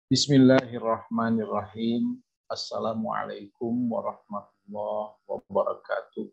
Bismillahirrahmanirrahim. Assalamualaikum warahmatullahi wabarakatuh.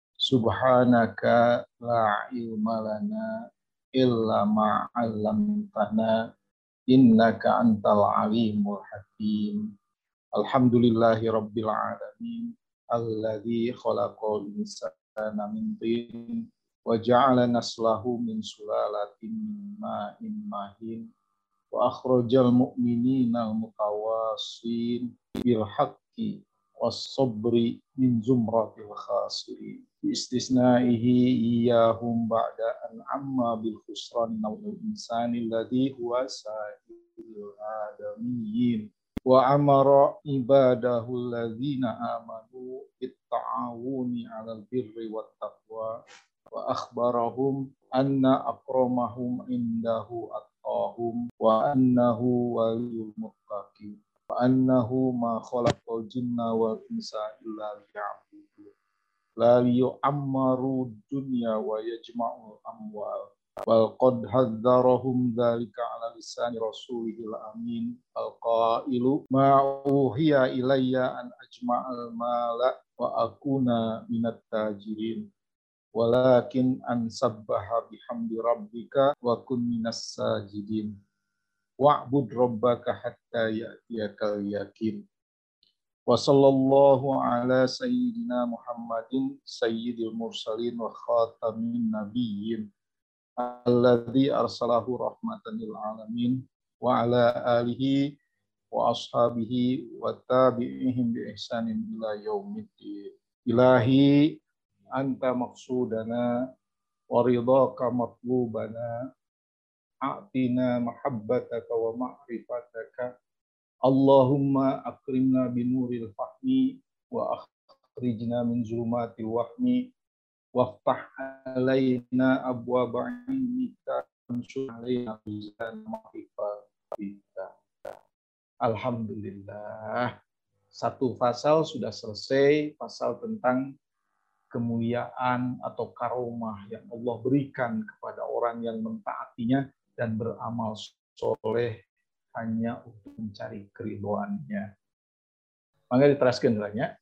Subhanaka la ilma lana illa ma 'allamtana innaka antal alimul hakim. Alhamdulillahi rabbil alamin alladzi khalaqal insana min tin wa ja'ala naslahu min sulalatin min ma'in mahin wa akhrajal mu'minina al-mutawassin bil haqqi was sabri min zumratil khasirin bi istisnaihi iyahum ba'da an amma bil khusran naw'il insani alladhi huwa sa'il adamiyyin wa amara ibadahu alladhina amanu bitta'awuni 'alal birri wat taqwa wa akhbarahum anna akramahum indahu atqahum wa annahu waliyul muttaqin wa annahu ma khalaqal jinna wal insa illa liya'budun la yu'ammaru dunya wa yajma'ul amwal wal qad hadzarahum dzalika ala lisani rasulil amin al qailu ma uhiya ilayya an ajma'al mala wa akuna minat tajirin walakin ansabbaha bihamdi rabbika wa kun minas sajidin wa'bud rabbaka hatta ya'tiyakal yakin wa sallallahu ala sayyidina Muhammadin sayyidil mursalin wa khatamin nabiyyin alladzi arsalahu rahmatan lil alamin wa ala alihi wa ashabihi wa tabi'ihim bi ihsanin ila yaumiddin. Ilahi anta maqsudana wa ridhaka matlubana a'tina mahabbataka wa ma'rifataka Allahumma akrimna binuril fahmi wa akhrijna min zulumati wahmi waftah alaina abwaba ilmika ansur alaina bizan ma'rifatika. Alhamdulillah, satu pasal sudah selesai, pasal tentang kemuliaan atau karomah yang Allah berikan kepada orang yang mentaatinya dan beramal soleh hanya untuk mencari keridhoannya. Maka diteraskan bilangnya,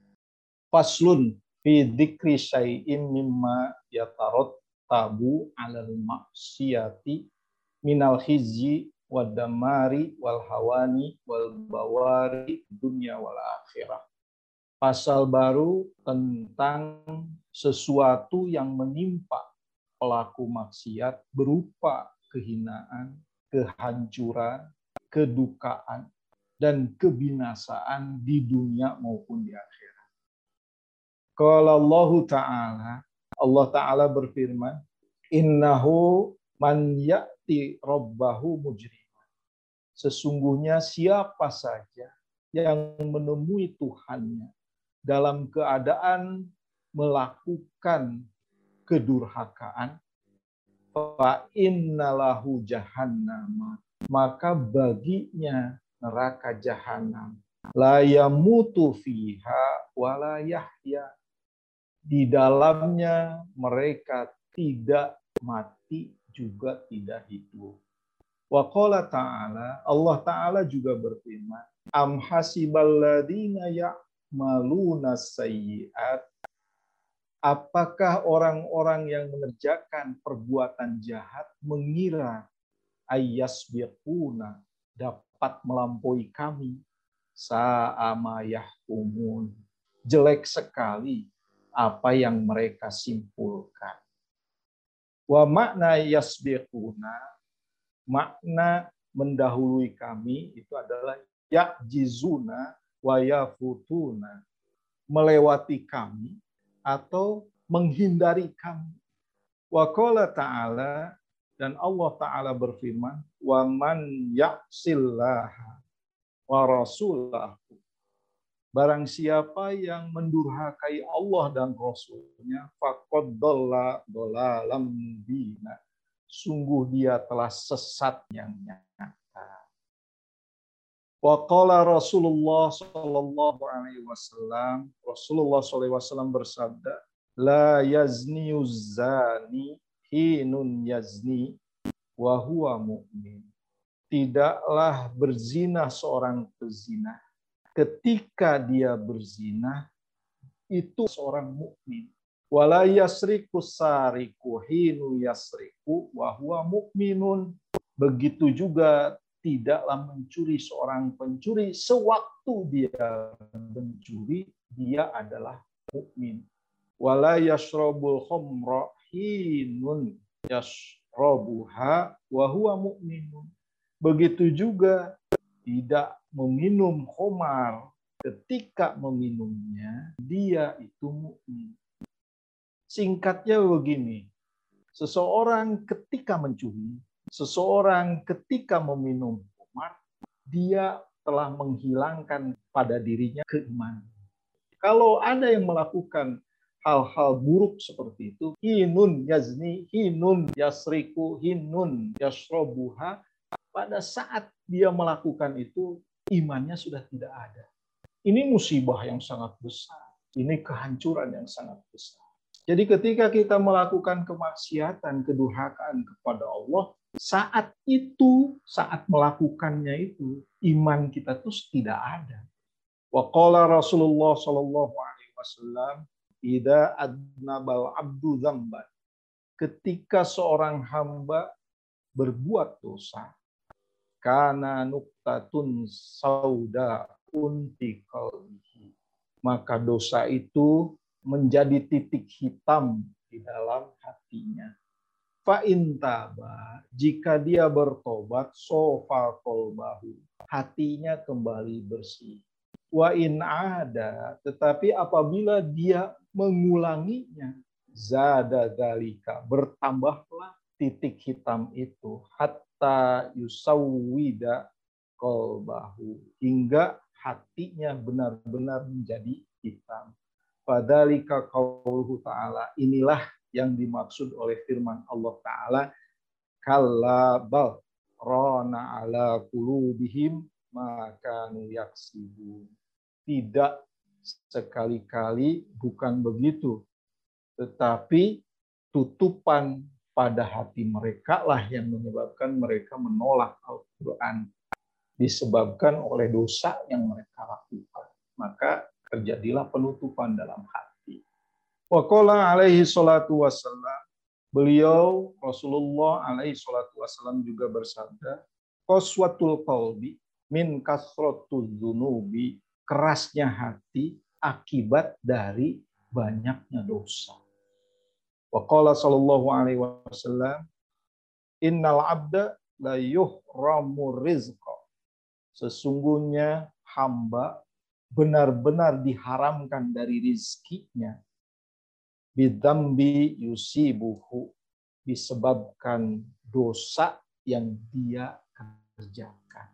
faslun fi dzikri syai'in mimma yatarot tabu alal maksiyati minal khizyi wad damari wal hawani wal bawari dunya wal akhirah. Pasal baru tentang sesuatu yang menimpa pelaku maksiat berupa kehinaan, kehancuran, kedukaan, dan kebinasaan di dunia maupun di akhirat. Qala Allah Ta'ala, Allah Ta'ala berfirman, innahu man ya'ti rabbahu mujriman. Sesungguhnya siapa saja yang menemui Tuhannya dalam keadaan melakukan kedurhakaan, fa innalahu jahannam, maka baginya neraka jahanam, la yamutu fiha wa la yahya, di dalamnya mereka tidak mati juga tidak hidup. Wa qala ta'ala, Allah Ta'ala juga berfirman, am hasiballadzina ya'maluna sayyi'at, apakah orang-orang yang mengerjakan perbuatan jahat mengira ayyasbiquna, dapat melampaui kami, sa'ama yahkumun, jelek sekali apa yang mereka simpulkan. Wa makna yasbiquna, makna mendahului kami itu adalah ya'jizuna wa yafutuna, melewati kami atau menghindari kami. Wa qala ta'ala, dan Allah Ta'ala berfirman, wa man ya'sillaha wa rasulahu, barang siapa yang mendurhakai Allah dan Rasulnya, faqad dhalla dhalalan mubina, sungguh dia telah sesat yang nyata. Wa qala Rasulullah sallallahu alaihi wasallam, Rasulullah sallallahu alaihi wasallam bersabda, la yazni zani hinun yazni wa huwa mu'min. tidaklah berzina seorang pezina. Ketika dia berzina, itu seorang mukmin. Wala yasriku sariku hinu yasriku wa huwa mukminun. Begitu juga tidaklah mencuri seorang pencuri sewaktu dia mencuri, dia adalah mukmin. Wala yashrabul khamra hinun yashrabuha wa huwa mukminun. Begitu juga tidak meminum khamar ketika meminumnya, dia itu mukmin. Singkatnya begini, seseorang ketika mencuri, seseorang ketika meminum khamar, dia telah menghilangkan pada dirinya keimanan. Kalau ada yang melakukan hal-hal buruk seperti itu, hinun yazni, hinun yasriku, hinun yashrobuha, pada saat dia melakukan itu, imannya sudah tidak ada. Ini musibah yang sangat besar. Ini kehancuran yang sangat besar. Jadi ketika kita melakukan kemaksiatan, kedurhakaan kepada Allah, saat itu, saat melakukannya itu, iman kita terus tidak ada. Wa qala Rasulullah sallallahu alaihi wasallam, "Idza adnabal abdu dzamban." Ketika seorang hamba berbuat dosa, kana nuqtatun sauda unti qalbihi, maka dosa itu menjadi titik hitam di dalam hatinya. Fa intaba, jika dia bertobat, sofa qalbahu, hatinya kembali bersih. Wa in ada, tetapi apabila dia mengulanginya, zada dzalika, bertambahlah titik hitam itu, hatta yusawwida qalbahu, hingga hatinya benar-benar menjadi hitam. Fadzalika qauluhu ta'ala, inilah yang dimaksud oleh firman Allah Ta'ala, kalla bal rana ala qulubihim ma kanu yaksibun. Tidak, sekali-kali bukan begitu, tetapi tutupan pada hati mereka lah yang menyebabkan mereka menolak Al-Quran, disebabkan oleh dosa yang mereka lakukan. Maka terjadilah penutupan dalam hati. Wa qala alaihi salatu wassalam, beliau Rasulullah alaihi salatu wassalam juga bersabda, qaswatul qalbi min kasratul dzunubi, kerasnya hati akibat dari banyaknya dosa. Wa qala sallallahu alaihi wasallam, innal abda la yuhramu rizqa, sesungguhnya hamba benar-benar diharamkan dari rizkinya, bidambi yusibuhu, disebabkan dosa yang dia kerjakan.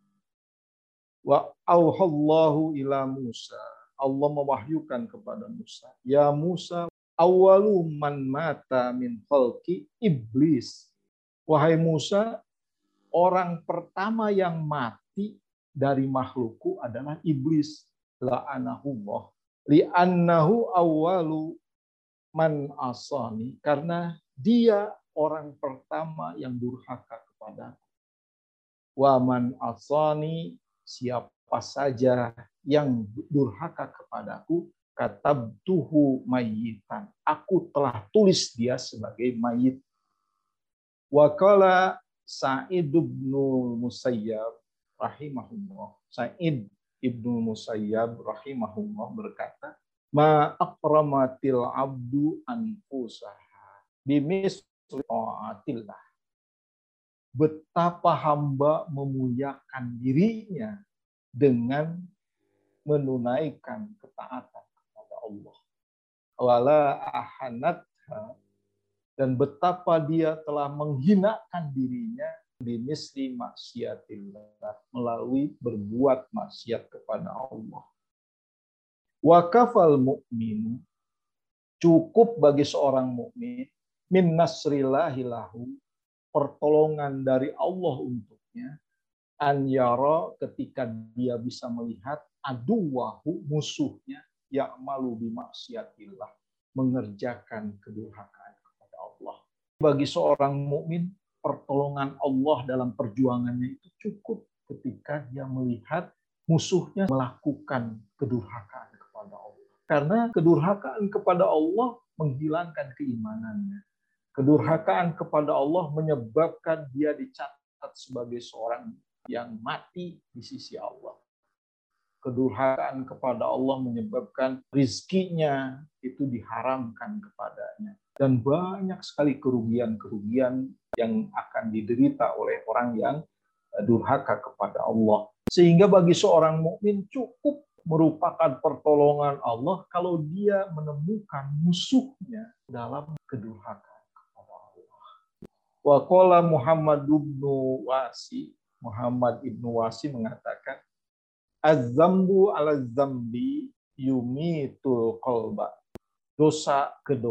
Wa auhallahu ila Musa, Allah mewahyukan kepada Musa, ya Musa, awalu man mata min khalqi iblis. Wahai Musa, orang pertama yang mati dari makhlukku adalah iblis, la'anahullah, li'annahu awwalu man asani, karena dia orang pertama yang durhaka kepadaku. Wa man asani, siapa saja yang durhaka kepadaku, katabtuhu mayyitan, aku telah tulis dia sebagai mayit. Wa qala Sa'id bin Musayyab rahimahullah, Sa'id ibnu Musayyab rahimahullah berkata, ma akramatil abdu anfusaha bimisli ta'atillah, betapa hamba memuliakan dirinya dengan menunaikan ketaatan kepada Allah. Wala ahanatha, dan betapa dia telah menghinakan dirinya bimisli maksiatillah, melalui berbuat maksiat kepada Allah. Wa kafal mu'minu, cukup bagi seorang mukmin, min nasrillahi lahu, pertolongan dari Allah untuknya, an yara, ketika dia bisa melihat aduwahu, musuhnya, ya'malu bimaksiatillah, mengerjakan kedurhakaan kepada Allah. Bagi seorang mukmin, pertolongan Allah dalam perjuangannya itu cukup ketika dia melihat musuhnya melakukan kedurhakaan kepada Allah. Karena kedurhakaan kepada Allah menghilangkan keimanannya. Kedurhakaan kepada Allah menyebabkan dia dicatat sebagai seorang yang mati di sisi Allah. Kedurhakaan kepada Allah menyebabkan rizkinya itu diharamkan kepadanya. Dan banyak sekali kerugian-kerugian yang akan diderita oleh orang yang durhaka kepada Allah. Sehingga bagi seorang mukmin cukup merupakan pertolongan Allah kalau dia menemukan musuhnya dalam kedurhakaan kepada Allah. Wa qala Muhammad ibnu Wasi mengatakan, Az-zambu ala zambi yumitul qalba. Dosa ke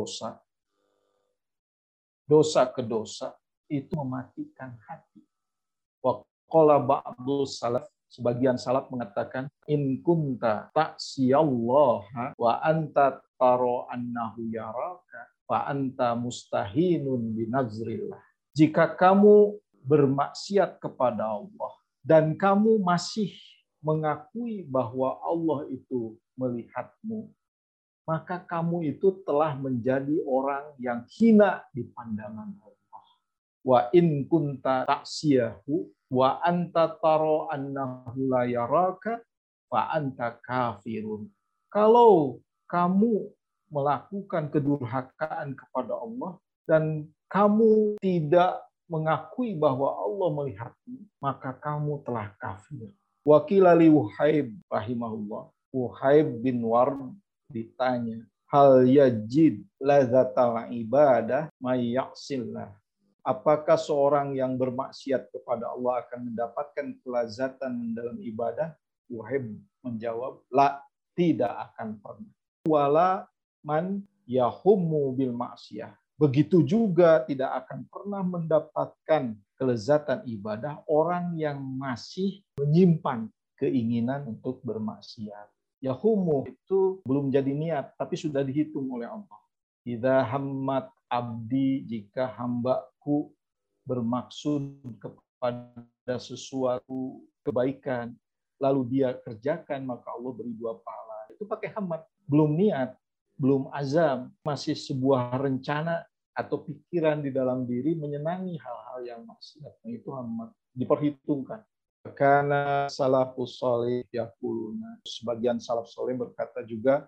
dosa itu mematikan hati. Wa qala ba'du salaf, sebagian salaf mengatakan, in kunta ta'siyallaha wa anta taro annahu yaraka fa anta mustahinun binazrillah. Jika kamu bermaksiat kepada Allah dan kamu masih mengakui bahwa Allah itu melihatmu, maka kamu itu telah menjadi orang yang hina di pandangan Allah. Wa in kunta ta'siyahu wa anta taro annahu la yaraka fa anta kafirun. Kalau kamu melakukan kedurhakaan kepada Allah dan kamu tidak mengakui bahwa Allah melihatmu, maka kamu telah kafir. Wakil Ali Wuhaib rahimahullah, Wuhaib bin Ward ditanya, hal yajid lazatal ibadah may ya'sillah. Apakah seorang yang bermaksiat kepada Allah akan mendapatkan kelazatan dalam ibadah? Wuhaib menjawab, la, tidak akan pernah. Wala man yahummu bil maksiyah. Begitu juga tidak akan pernah mendapatkan kelezatan ibadah orang yang masih menyimpan keinginan untuk bermaksiat. Yahumu itu belum jadi niat, tapi sudah dihitung oleh Allah. Idza hammat abdi, jika hambaku bermaksud kepada sesuatu kebaikan, lalu dia kerjakan, maka Allah beri 2 pahala. Itu pakai hammat, belum niat, belum azam, masih sebuah rencana atau pikiran di dalam diri menyenangi hal-hal yang maksiat. Itu hammat, diperhitungkan. Karena salafus salih yaquluna, sebagian salaf saleh berkata juga,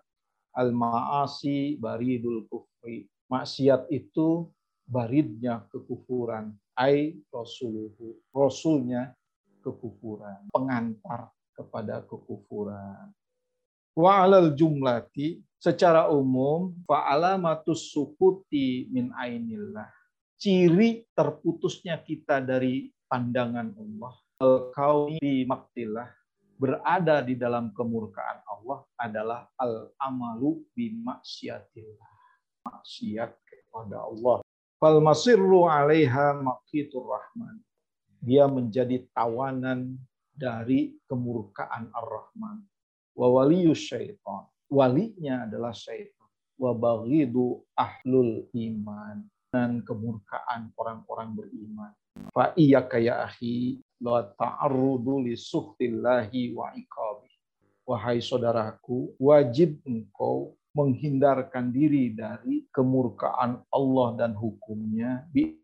al-ma'asi baridul kufri. Maksiat itu baridnya kekufuran. Ai rasuluhu, rasulnya kekufuran, pengantar kepada kekufuran. Wa alal jumlati, secara umum, fa alamatus sukuti min ainillah. Ciri terputusnya kita dari pandangan Allah, al-kauni bi maktillah, berada di dalam kemurkaan Allah, adalah al-amalu bi maksiatillah. Maksiat kepada Allah. Fal masirru 'alaiha maqitur rahman. Dia menjadi tawanan dari kemurkaan Ar-Rahman. Wa waliyus syaitan. Walinya adalah syaitan. Wa baghidu ahlul iman. Dan kemurkaan orang-orang beriman. Fa iyyaka ya akhi la ta'arrudu li sukhtillahi wa iqabih. Wahai saudaraku, wajib engkau menghindarkan diri dari kemurkaan Allah dan hukumnya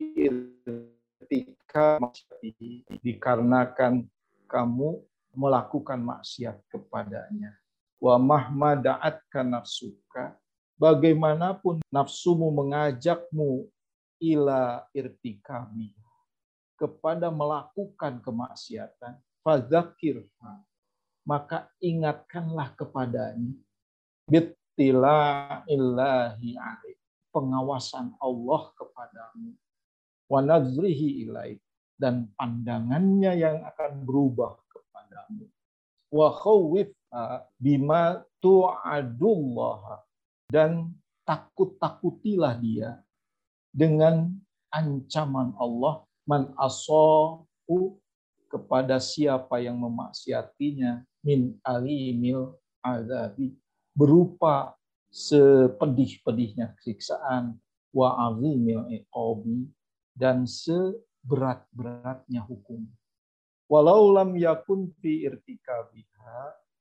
dikarenakan kamu melakukan maksiat kepadanya. Wa mahma da'atka nafsuka, bagaimanapun nafsumu mengajakmu ila irtikabi, kepada melakukan kemaksiatan, fadzakirha, maka ingatkanlah kepadanya, bittila'illahi alaik, pengawasan Allah kepadamu, wa nazrihi ilaik, dan pandangannya yang akan berubah kepadamu, wa khawwif bima tu'adullah, dan takut-takutilah dia dengan ancaman Allah, man asahu, kepada siapa yang memaksiatinya, min alimil azabi, berupa sepedih-pedihnya siksaan, wa azimil iqabi, dan berat-beratnya hukum. Walau lam yakun fi irtikabiha,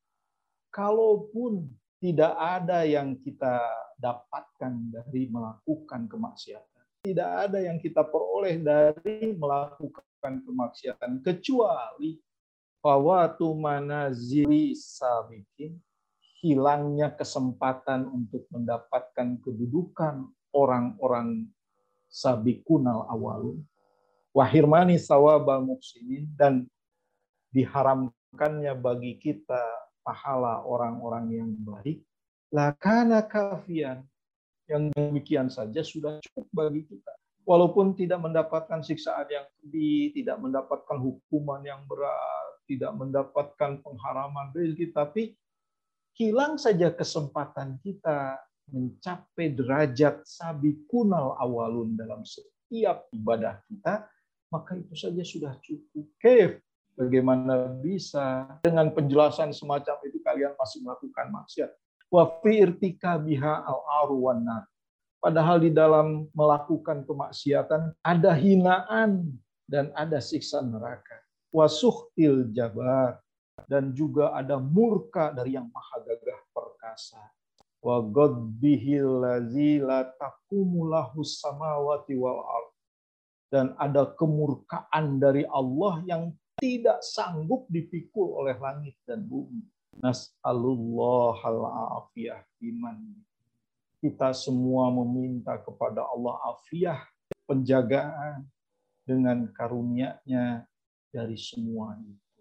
kalaupun tidak ada yang kita dapatkan dari melakukan kemaksiatan, tidak ada yang kita peroleh dari melakukan kemaksiatan, kecuali fawatu manazili sabiqin, hilangnya kesempatan untuk mendapatkan kedudukan orang-orang sabiqunal awalun, wahirmani sawabal muhsinin, dan diharamkannya bagi kita pahala orang-orang yang baik, lakana kafian, yang demikian saja sudah cukup bagi kita. Walaupun tidak mendapatkan siksaan yang pedih, tidak mendapatkan hukuman yang berat, tidak mendapatkan pengharaman rezeki, tapi hilang saja kesempatan kita mencapai derajat sabiqunal awalun dalam setiap ibadah kita, maka itu saja sudah cukup. Bagaimana bisa dengan penjelasan semacam itu kalian masih melakukan maksiat? Wa fi irtikabiha al-arwana. Padahal di dalam melakukan kemaksiatan ada hinaan dan ada siksa neraka. Wa suhtil jabar, dan juga ada murka dari yang maha gagah perkasa. Wa ghadbihil ladzi la taqumu lahus samawati wal ardh, dan ada kemurkaan dari Allah yang tidak sanggup dipikul oleh langit dan bumi. Nas'alullahal afiyah biman. Kita semua meminta kepada Allah afiyah, penjagaan dengan karunia-Nya dari semua itu.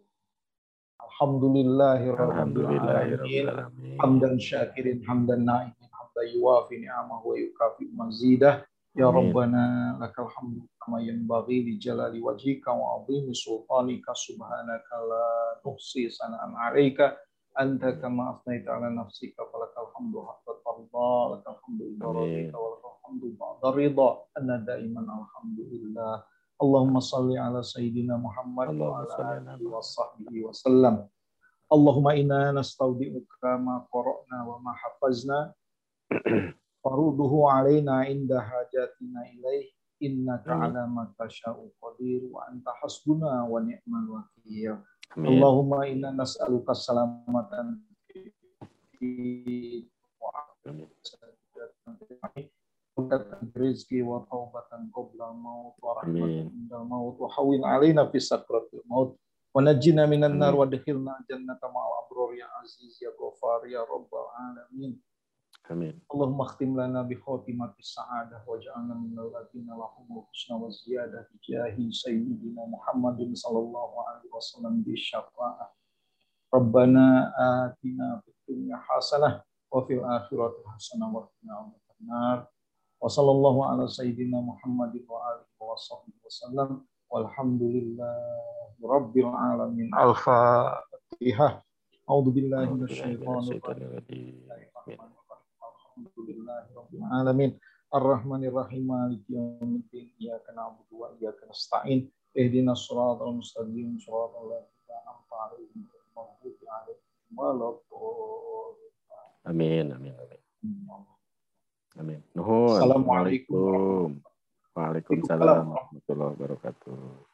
Alhamdulillahirabbil alamin. Hamdan syakirin, hamdan na'imin, hamdan yuwafi ni'amahu wa yukafi mazidah. Ya Rabbana lakal hamdu kama yanbaghi li jalali wajhika wa 'azimi sultanika, subhanaka la nuhsi sana'an 'alaika anta kama afnaita 'ala nafsika, falakal hamdu haqqa tarda, lakal hamdu idza radita wa lakal hamdu ba'da ridha, anna daiman alhamdulillah. Allahumma salli ala sayyidina Muhammad wa ala alihi wa sahbihi wa sallam. Allahumma inna nastaudi'uka ma qara'na wa ma hafazna faruduhu alaina inda hajatina ilaih, innaka ala ma tasha'u qadir wa anta hasbuna wa ni'mal wakil. Allahumma inna nas'aluka salamatan rizki wa taubatan qabla maut wa rahmatan indal maut wa hawin alaina fi sakratil maut wa najjina minan nar wa adkhilna jannata ma'al abrar ya aziz ya ghafar ya rabbal alamin. Amin. Allahumma khtim lana bi khatimatis sa'adah waj'alna minal ladzina lahumul husna wa ziyadah bi jahi sayyidina Muhammadin sallallahu alaihi wasallam bi syafa'ah. Rabbana atina fid dunya hasanah wa fil akhirati hasanah wa qina adzabannar. Wa sallallahu ala sayyidina Muhammadin wa alihi wa sahbihi wasallam. Walhamdulillahi rabbil alamin. Al-Fatihah. A'udzu billahi minasyaitonir rajim. Alhamdulillahirabbil alamin. Ar-Rahmanir Rahim. Maliki yaumiddin. Iyyaka na'budu wa iyyaka nasta'in. Ihdinas shiratal mustaqim. Shiratal ladzina an'amta 'alaihim ghairil maghdubi 'alaihim waladdallin. Amin, amin, amin. Amin. Nuhun. Assalamualaikum. Waalaikumsalam warahmatullahi wabarakatuh.